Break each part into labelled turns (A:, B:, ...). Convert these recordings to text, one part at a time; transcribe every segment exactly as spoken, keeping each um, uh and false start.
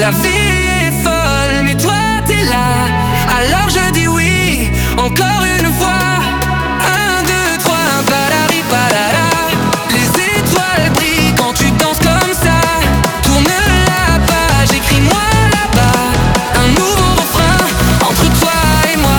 A: La vie est folle, mais toi t'es là. Alors je dis oui, encore une fois. Un, deux, trois, balari, balala. Les étoiles brillent quand tu danses comme ça. Tourne la page, écris-moi là-bas un nouveau refrain entre toi et moi.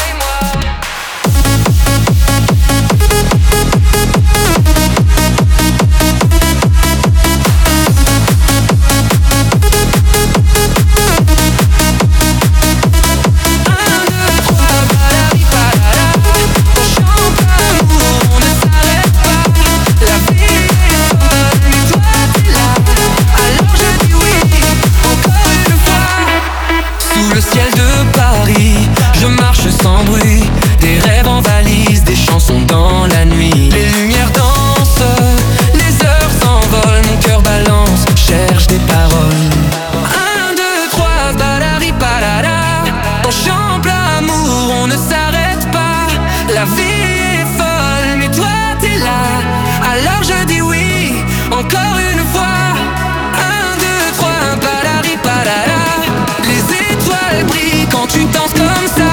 A: Le ciel de Paris, je marche sans bruit. Des rêves en valise, des chansons dans la nuit. Les lumières dansent, les heures s'envolent. Mon cœur balance, cherche des paroles. Un, deux, trois, balari, balala. On chante l'amour, on ne s'arrête pas. La vie est folle, mais toi t'es là. Alors je dis oui, encore une fois. Un, deux, trois, balari, balala. Les étoiles brillent quand tu danses comme ça.